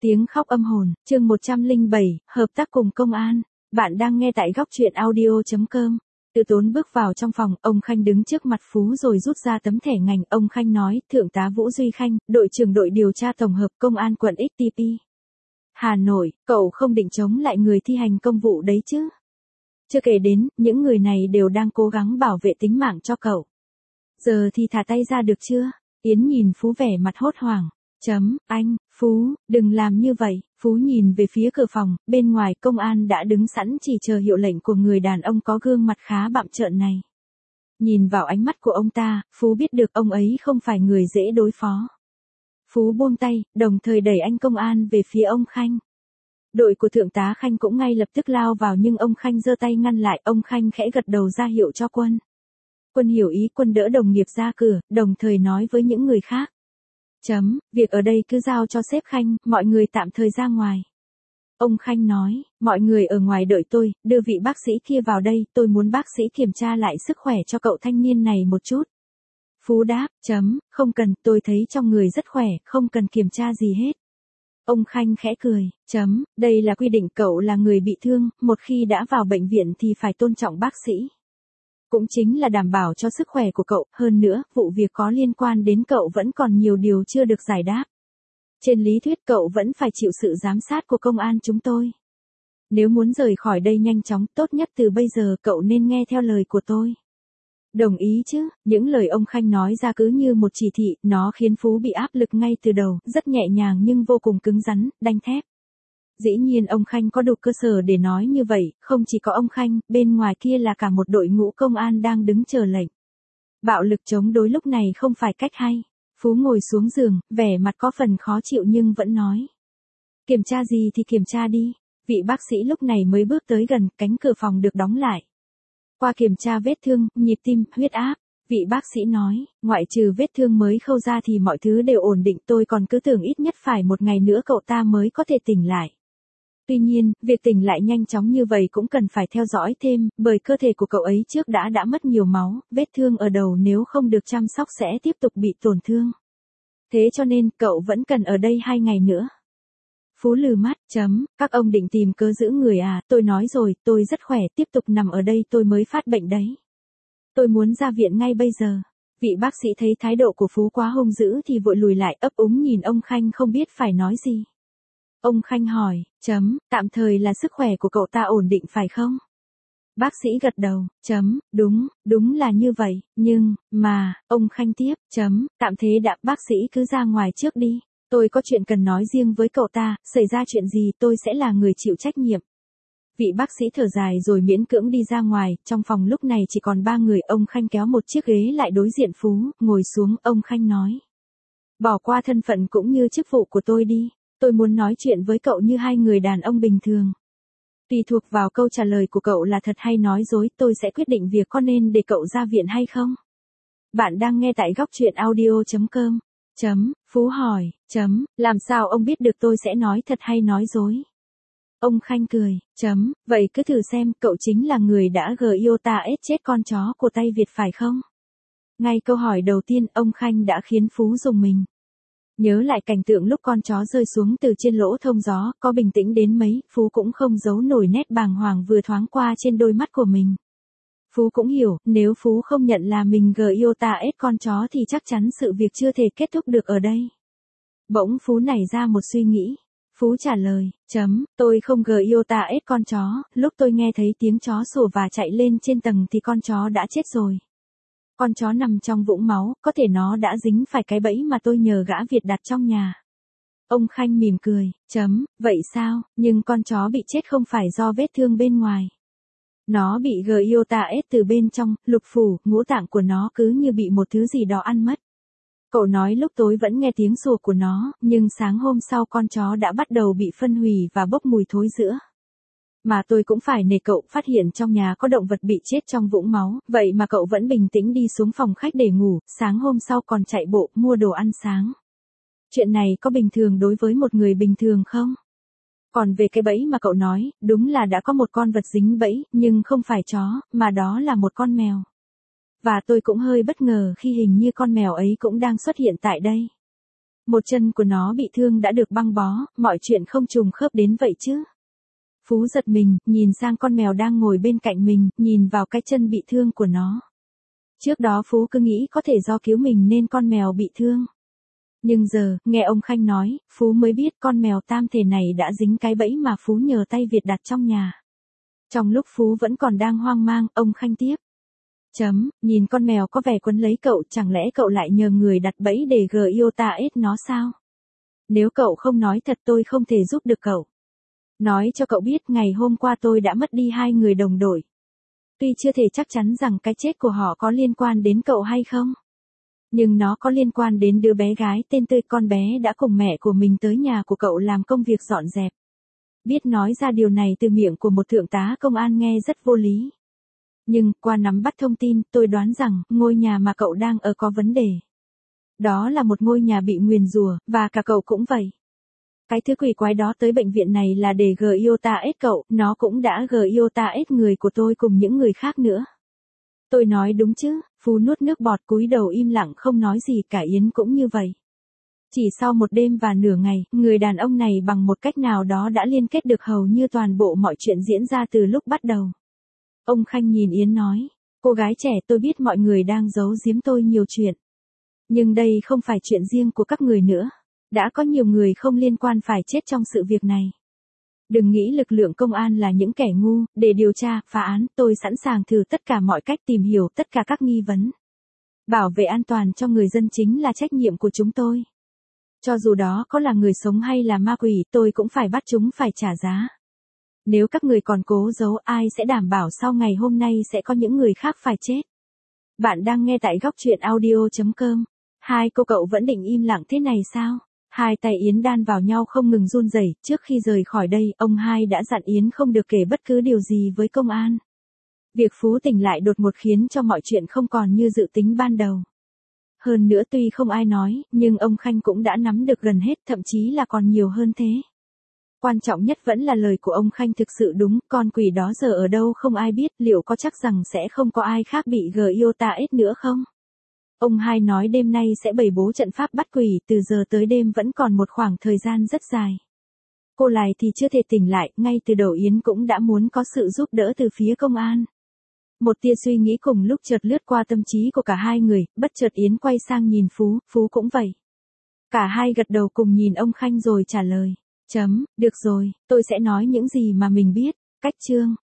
Tiếng khóc âm hồn, chương 107, hợp tác cùng công an. Bạn đang nghe tại góc truyện audio.com. Từ Tốn bước vào trong phòng, ông Khanh đứng trước mặt Phú rồi rút ra tấm thẻ ngành. Ông Khanh nói, Thượng tá Vũ Duy Khanh, đội trưởng đội điều tra tổng hợp công an quận XTP. Hà Nội, cậu không định chống lại người thi hành công vụ đấy chứ? Chưa kể đến, những người này đều đang cố gắng bảo vệ tính mạng cho cậu. Giờ thì thả tay ra được chưa? Yến nhìn Phú vẻ mặt hốt hoảng. Anh, Phú, đừng làm như vậy. Phú nhìn về phía cửa phòng, bên ngoài công an đã đứng sẵn chỉ chờ hiệu lệnh của người đàn ông có gương mặt khá bặm trợn này. Nhìn vào ánh mắt của ông ta, Phú biết được ông ấy không phải người dễ đối phó. Phú buông tay, đồng thời đẩy anh công an về phía ông Khanh. Đội của Thượng tá Khanh cũng ngay lập tức lao vào nhưng ông Khanh giơ tay ngăn lại. Ông Khanh khẽ gật đầu ra hiệu cho Quân. Quân hiểu ý, Quân đỡ đồng nghiệp ra cửa, đồng thời nói với những người khác. Việc ở đây cứ giao cho sếp Khanh, mọi người tạm thời ra ngoài. Ông Khanh nói, mọi người ở ngoài đợi tôi, đưa vị bác sĩ kia vào đây, tôi muốn bác sĩ kiểm tra lại sức khỏe cho cậu thanh niên này một chút. Phú đáp, không cần, tôi thấy trong người rất khỏe, không cần kiểm tra gì hết. Ông Khanh khẽ cười, đây là quy định, cậu là người bị thương, một khi đã vào bệnh viện thì phải tôn trọng bác sĩ. Cũng chính là đảm bảo cho sức khỏe của cậu, hơn nữa, vụ việc có liên quan đến cậu vẫn còn nhiều điều chưa được giải đáp. Trên lý thuyết cậu vẫn phải chịu sự giám sát của công an chúng tôi. Nếu muốn rời khỏi đây nhanh chóng, tốt nhất từ bây giờ cậu nên nghe theo lời của tôi. Đồng ý chứ? Những lời ông Khanh nói ra cứ như một chỉ thị, nó khiến Phú bị áp lực ngay từ đầu, rất nhẹ nhàng nhưng vô cùng cứng rắn, đanh thép. Dĩ nhiên ông Khanh có đủ cơ sở để nói như vậy, không chỉ có ông Khanh, bên ngoài kia là cả một đội ngũ công an đang đứng chờ lệnh. Bạo lực chống đối lúc này không phải cách hay. Phú ngồi xuống giường, vẻ mặt có phần khó chịu nhưng vẫn nói. Kiểm tra gì thì kiểm tra đi. Vị bác sĩ lúc này mới bước tới gần, cánh cửa phòng được đóng lại. Qua kiểm tra vết thương, nhịp tim, huyết áp. Vị bác sĩ nói, ngoại trừ vết thương mới khâu ra thì mọi thứ đều ổn định, tôi còn cứ tưởng ít nhất phải một ngày nữa cậu ta mới có thể tỉnh lại. Tuy nhiên, việc tỉnh lại nhanh chóng như vậy cũng cần phải theo dõi thêm, bởi cơ thể của cậu ấy trước đã mất nhiều máu, vết thương ở đầu nếu không được chăm sóc sẽ tiếp tục bị tổn thương. Thế cho nên, cậu vẫn cần ở đây 2 ngày nữa. Phú lừ mắt, các ông định tìm cớ giữ người à, tôi nói rồi, tôi rất khỏe, tiếp tục nằm ở đây tôi mới phát bệnh đấy. Tôi muốn ra viện ngay bây giờ. Vị bác sĩ thấy thái độ của Phú quá hung dữ thì vội lùi lại, ấp úng nhìn ông Khanh không biết phải nói gì. Ông Khanh hỏi, tạm thời là sức khỏe của cậu ta ổn định phải không? Bác sĩ gật đầu, đúng là như vậy, nhưng, ông Khanh tiếp, tạm thế đã, bác sĩ cứ ra ngoài trước đi, tôi có chuyện cần nói riêng với cậu ta, xảy ra chuyện gì tôi sẽ là người chịu trách nhiệm. Vị bác sĩ thở dài rồi miễn cưỡng đi ra ngoài, trong phòng lúc này chỉ còn 3 người, ông Khanh kéo một chiếc ghế lại đối diện Phú, ngồi xuống, ông Khanh nói. Bỏ qua thân phận cũng như chức vụ của tôi đi. Tôi muốn nói chuyện với cậu như hai người đàn ông bình thường. Tùy thuộc vào câu trả lời của cậu là thật hay nói dối, tôi sẽ quyết định việc có nên để cậu ra viện hay không. Bạn đang nghe tại góc truyện audio.com. Phú hỏi, làm sao ông biết được tôi sẽ nói thật hay nói dối? Ông Khanh cười, vậy cứ thử xem, cậu chính là người đã Iota ết chết con chó của tay Việt phải không? Ngay câu hỏi đầu tiên, ông Khanh đã khiến Phú rùng mình. Nhớ lại cảnh tượng lúc con chó rơi xuống từ trên lỗ thông gió, có bình tĩnh đến mấy, Phú cũng không giấu nổi nét bàng hoàng vừa thoáng qua trên đôi mắt của mình. Phú cũng hiểu, nếu Phú không nhận là mình Iota ết con chó thì chắc chắn sự việc chưa thể kết thúc được ở đây. Bỗng Phú nảy ra một suy nghĩ. Phú trả lời, tôi không Iota ết con chó, lúc tôi nghe thấy tiếng chó sủa và chạy lên trên tầng thì con chó đã chết rồi. Con chó nằm trong vũng máu, có thể nó đã dính phải cái bẫy mà tôi nhờ gã Việt đặt trong nhà. Ông Khanh mỉm cười, vậy sao, nhưng con chó bị chết không phải do vết thương bên ngoài. Nó bị Iota ết từ bên trong, lục phủ, ngũ tạng của nó cứ như bị một thứ gì đó ăn mất. Cậu nói lúc tối vẫn nghe tiếng sủa của nó, nhưng sáng hôm sau con chó đã bắt đầu bị phân hủy và bốc mùi thối rữa. Mà tôi cũng phải nể cậu, phát hiện trong nhà có động vật bị chết trong vũng máu, vậy mà cậu vẫn bình tĩnh đi xuống phòng khách để ngủ, sáng hôm sau còn chạy bộ mua đồ ăn sáng. Chuyện này có bình thường đối với một người bình thường không? Còn về cái bẫy mà cậu nói, đúng là đã có một con vật dính bẫy, nhưng không phải chó, mà đó là một con mèo. Và tôi cũng hơi bất ngờ khi hình như con mèo ấy cũng đang xuất hiện tại đây. Một chân của nó bị thương đã được băng bó, mọi chuyện không trùng khớp đến vậy chứ. Phú giật mình, nhìn sang con mèo đang ngồi bên cạnh mình, nhìn vào cái chân bị thương của nó. Trước đó Phú cứ nghĩ có thể do cứu mình nên con mèo bị thương. Nhưng giờ, nghe ông Khanh nói, Phú mới biết con mèo tam thể này đã dính cái bẫy mà Phú nhờ tay Việt đặt trong nhà. Trong lúc Phú vẫn còn đang hoang mang, ông Khanh tiếp. Nhìn con mèo có vẻ quấn lấy cậu, chẳng lẽ cậu lại nhờ người đặt bẫy để Giota ết nó sao? Nếu cậu không nói thật tôi không thể giúp được cậu. Nói cho cậu biết ngày hôm qua tôi đã mất đi 2 người đồng đội. Tuy chưa thể chắc chắn rằng cái chết của họ có liên quan đến cậu hay không. Nhưng nó có liên quan đến đứa bé gái tên Tươi, con bé đã cùng mẹ của mình tới nhà của cậu làm công việc dọn dẹp. Biết nói ra điều này từ miệng của một thượng tá công an nghe rất vô lý. Nhưng, qua nắm bắt thông tin, tôi đoán rằng, ngôi nhà mà cậu đang ở có vấn đề. Đó là một ngôi nhà bị nguyền rủa, và cả cậu cũng vậy. Cái thứ quỷ quái đó tới bệnh viện này là để Giota ết cậu, nó cũng đã Giota ết người của tôi cùng những người khác nữa. Tôi nói đúng chứ, Phú nuốt nước bọt cúi đầu im lặng không nói gì, cả Yến cũng như vậy. Chỉ sau một đêm và nửa ngày, người đàn ông này bằng một cách nào đó đã liên kết được hầu như toàn bộ mọi chuyện diễn ra từ lúc bắt đầu. Ông Khanh nhìn Yến nói, cô gái trẻ, tôi biết mọi người đang giấu giếm tôi nhiều chuyện. Nhưng đây không phải chuyện riêng của các người nữa. Đã có nhiều người không liên quan phải chết trong sự việc này. Đừng nghĩ lực lượng công an là những kẻ ngu, để điều tra, phá án, tôi sẵn sàng thử tất cả mọi cách tìm hiểu tất cả các nghi vấn. Bảo vệ an toàn cho người dân chính là trách nhiệm của chúng tôi. Cho dù đó có là người sống hay là ma quỷ, tôi cũng phải bắt chúng phải trả giá. Nếu các người còn cố giấu, ai sẽ đảm bảo sau ngày hôm nay sẽ có những người khác phải chết. Bạn đang nghe tại góc truyện audio.com. Hai cô cậu vẫn định im lặng thế này sao? Hai tay Yến đan vào nhau không ngừng run rẩy. Trước khi rời khỏi đây, ông hai đã dặn Yến không được kể bất cứ điều gì với công an. Việc Phú tỉnh lại đột ngột khiến cho mọi chuyện không còn như dự tính ban đầu. Hơn nữa tuy không ai nói, nhưng ông Khanh cũng đã nắm được gần hết, thậm chí là còn nhiều hơn thế. Quan trọng nhất vẫn là lời của ông Khanh thực sự đúng, con quỷ đó giờ ở đâu không ai biết, liệu có chắc rằng sẽ không có ai khác bị Giota ết nữa không? Ông hai nói đêm nay sẽ bày bố trận pháp bắt quỷ, từ giờ tới đêm vẫn còn một khoảng thời gian rất dài. Cô Lài thì chưa thể tỉnh lại, ngay từ đầu Yến cũng đã muốn có sự giúp đỡ từ phía công an. Một tia suy nghĩ cùng lúc chợt lướt qua tâm trí của cả hai người, bất chợt Yến quay sang nhìn Phú, Phú cũng vậy. Cả hai gật đầu cùng nhìn ông Khanh rồi trả lời. Được rồi, tôi sẽ nói những gì mà mình biết. Cách chương